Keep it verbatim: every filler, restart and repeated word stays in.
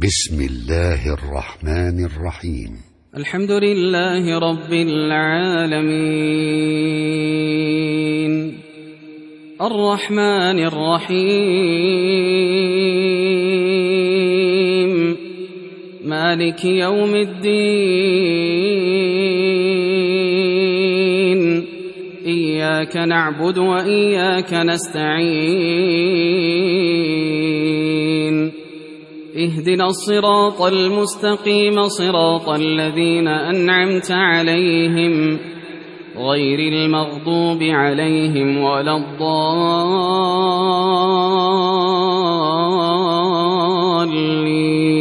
بسم الله الرحمن الرحيم. الحمد لله رب العالمين الرحمن الرحيم مالك يوم الدين إياك نعبد وإياك نستعين اهدنا الصراط المستقيم صراط الذين أنعمت عليهم غير المغضوب عليهم ولا الضالين.